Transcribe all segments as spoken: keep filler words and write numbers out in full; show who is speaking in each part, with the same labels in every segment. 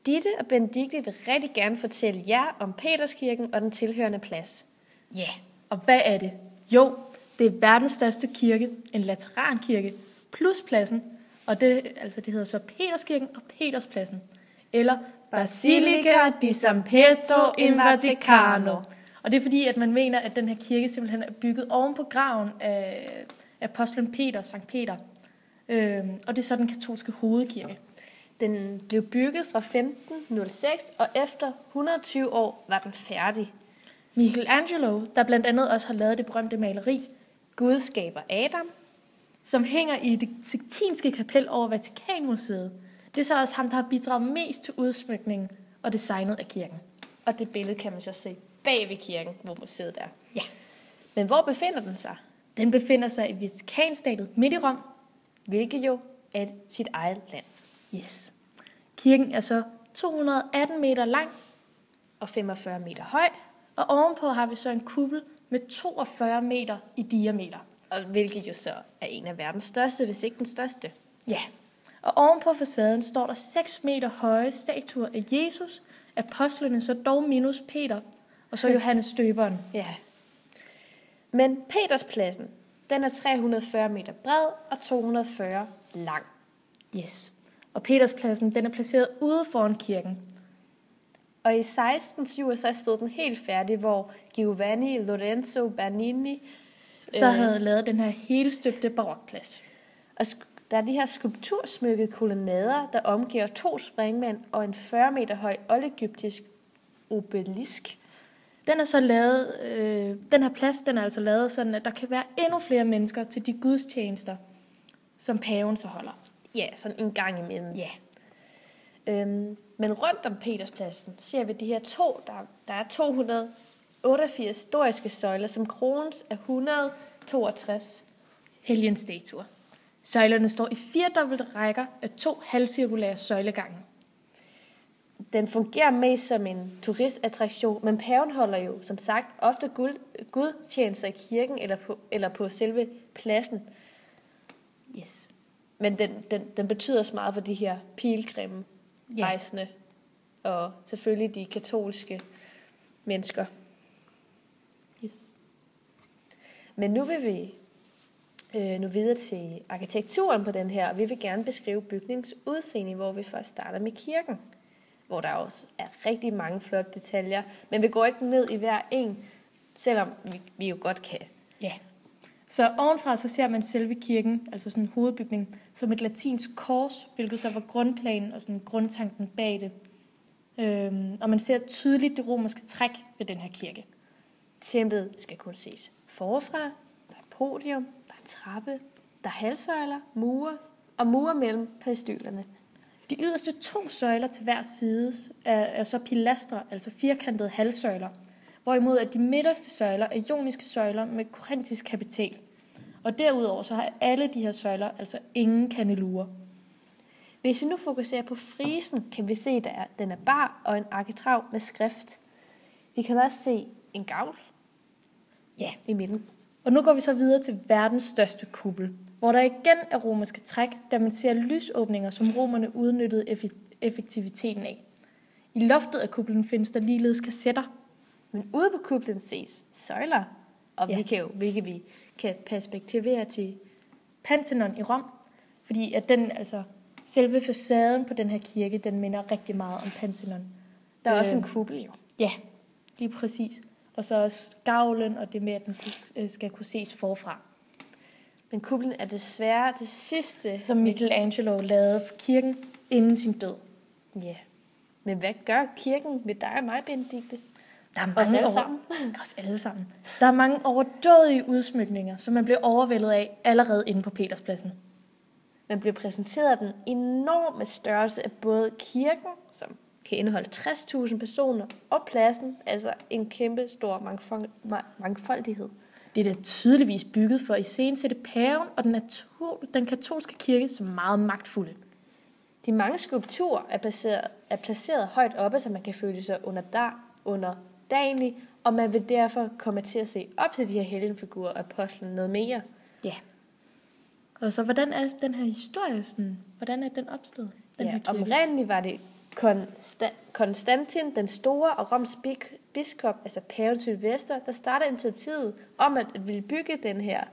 Speaker 1: Ditte og Benedikte vil rigtig gerne fortælle jer om Peterskirken og den tilhørende plads.
Speaker 2: Ja, og hvad er det? Jo, det er verdens største kirke, en laterankirke, plus pladsen, og det, altså det hedder så Peterskirken og Peterspladsen, eller Basilica di San Pietro in Vaticano. Og det er fordi, at man mener, at den her kirke simpelthen er bygget oven på graven af apostlen Peter, Sankt Peter. Øhm, og det er så den katolske hovedkirke.
Speaker 1: Den blev bygget fra femten nul seks, og efter et hundrede og tyve år var den færdig.
Speaker 2: Michelangelo, der blandt andet også har lavet det berømte maleri,
Speaker 1: Gud skaber Adam,
Speaker 2: som hænger i det Sixtinske kapel over Vatikanmuseet. Det er så også ham, der har bidraget mest til udsmykningen og designet af kirken.
Speaker 1: Og det billede kan man så se bag ved kirken, hvor museet er.
Speaker 2: Ja.
Speaker 1: Men hvor befinder den sig?
Speaker 2: Den befinder sig i Vatikanstatet midt i Rom,
Speaker 1: hvilket jo er sit eget land.
Speaker 2: Yes. Kirken er så to hundrede og atten meter lang
Speaker 1: og femogfyrre meter høj.
Speaker 2: Og ovenpå har vi så en kuppel med toogfyrre meter i diameter.
Speaker 1: Og hvilket jo så er en af verdens største, hvis ikke den største.
Speaker 2: Ja. Og ovenpå facaden står der seks meter høje statuer af Jesus, apostlene, så dog minus Peter, og så Johannes Døberen.
Speaker 1: Ja. Men Peterspladsen, den er tre hundrede og fyrre meter bred og to hundrede og fyrre lang.
Speaker 2: Yes. Og Peterspladsen, den er placeret ude foran kirken.
Speaker 1: Og i seksten syvogtres stod den helt færdig, hvor Giovanni Lorenzo Bernini
Speaker 2: så øh, havde lavet den her helstøbte barokplads.
Speaker 1: Og der er de her skulptursmykkede kolonnader, der omgiver to springmænd og en fyrre meter høj oldegyptisk obelisk.
Speaker 2: Den er så lavet, øh, den her plads, den er altså lavet sådan, at der kan være endnu flere mennesker til de gudstjenester, som paven så holder.
Speaker 1: Ja, sådan en gang imellem.
Speaker 2: Ja.
Speaker 1: Øhm, men rundt om Peterspladsen ser vi de her to, der, der er to hundrede og otteogfirs historiske søjler, som krones af et hundrede og toogtres
Speaker 2: helgenstatuer. Søjlerne står i firedobbelte rækker af to halvcirkulære søjlegange.
Speaker 1: Den fungerer mest som en turistattraktion, men paven holder jo, som sagt, ofte gud, gudtjenester i kirken eller på, eller på selve pladsen.
Speaker 2: Yes.
Speaker 1: Men den, den, den betyder så meget for de her pilgrimme,
Speaker 2: ja.
Speaker 1: rejsende og selvfølgelig de katolske mennesker.
Speaker 2: Yes.
Speaker 1: Men nu vil vi øh, nu videre til arkitekturen på den her, og vi vil gerne beskrive bygningsudseende, hvor vi først starter med kirken, hvor der også er rigtig mange flotte detaljer, men vi går ikke ned i hver en, selvom vi, vi jo godt kan.
Speaker 2: Ja. Så ovenfra så ser man selve kirken, altså sådan en hovedbygning, som et latinsk kors, hvilket så var grundplanen og sådan grundtanken bag det. Øhm, og man ser tydeligt det romerske træk ved den her kirke.
Speaker 1: Templet skal kun ses forfra, der er podium, der er trappe, der er halvsøjler, mure og mure mellem peristylerne.
Speaker 2: De yderste to søjler til hver side er, er så pilastre, altså firkantede halvsøjler, hvorimod at de midterste søjler er joniske søjler med korintisk kapital. Og derudover så har alle de her søjler altså ingen kandelurer.
Speaker 1: Hvis vi nu fokuserer på frisen, kan vi se, at der er, den er bar og en arkitrav med skrift. Vi kan også se en gavl
Speaker 2: ja.
Speaker 1: i midten.
Speaker 2: Og nu går vi så videre til verdens største kuppel, hvor der igen er romerske træk, da man ser lysåbninger, som romerne udnyttede effektiviteten af. I loftet af kuplen findes der ligeledes kassetter.
Speaker 1: Men ude på kuplen ses søjler, og ja. vi kan jo, hvilket vi kan perspektivere til
Speaker 2: Pantheon i Rom, fordi at den, altså selve facaden på den her kirke, den minder rigtig meget om Pantheon.
Speaker 1: Der er øh, også en kuppel jo.
Speaker 2: Ja, lige præcis. Og så også gavlen og det med, at den skal kunne ses forfra.
Speaker 1: Men kuppelen er desværre det sidste,
Speaker 2: som Michelangelo lavede på kirken inden sin død.
Speaker 1: Ja, men hvad gør kirken ved dig og mig, Benedikte?
Speaker 2: Der er mange os alle over... sammen. Os alle sammen. Der er mange overdådige udsmykninger, som man bliver overvældet af allerede inde på Peterspladsen.
Speaker 1: Man bliver præsenteret af den enorme størrelse af både kirken, som kan indeholde tres tusind personer, og pladsen, altså en kæmpe stor mangfold, mangfoldighed.
Speaker 2: Det er da tydeligvis bygget for at iscenesætte paven og den, natur, den katolske kirke som meget magtfulde.
Speaker 1: De mange skulpturer er placeret, er placeret højt oppe, så man kan føle sig under, der, under dagen, og man vil derfor komme til at se op til de her helgenfigurer og apostlen noget mere.
Speaker 2: Ja. Og så hvordan er den her historie sådan? Hvordan er den opstået? Den
Speaker 1: ja,
Speaker 2: her kirke?
Speaker 1: Oprindeligt var det Konsta- Konstantin den Store og Roms bik- biskop, altså pave Sylvester, der starter initiativet om at ville bygge den her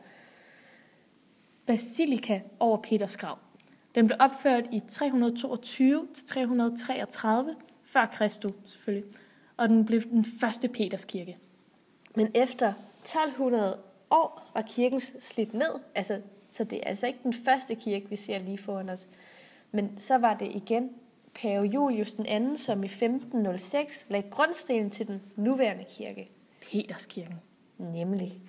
Speaker 2: basilika over Peters grav. Den blev opført i tre hundrede toogtyve til tre hundrede treogtredive før Kristus selvfølgelig, og den blev den første Peterskirke.
Speaker 1: Men efter tolv hundrede år var kirken slidt ned, altså, så det er altså ikke den første kirke, vi ser lige foran os. Men så var det igen pave Julius den anden, som i femten nul seks lagde grundstenen til den nuværende kirke.
Speaker 2: Peterskirken.
Speaker 1: Nemlig.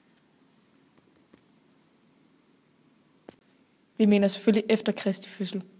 Speaker 2: Vi mener selvfølgelig efter Kristi fødsel.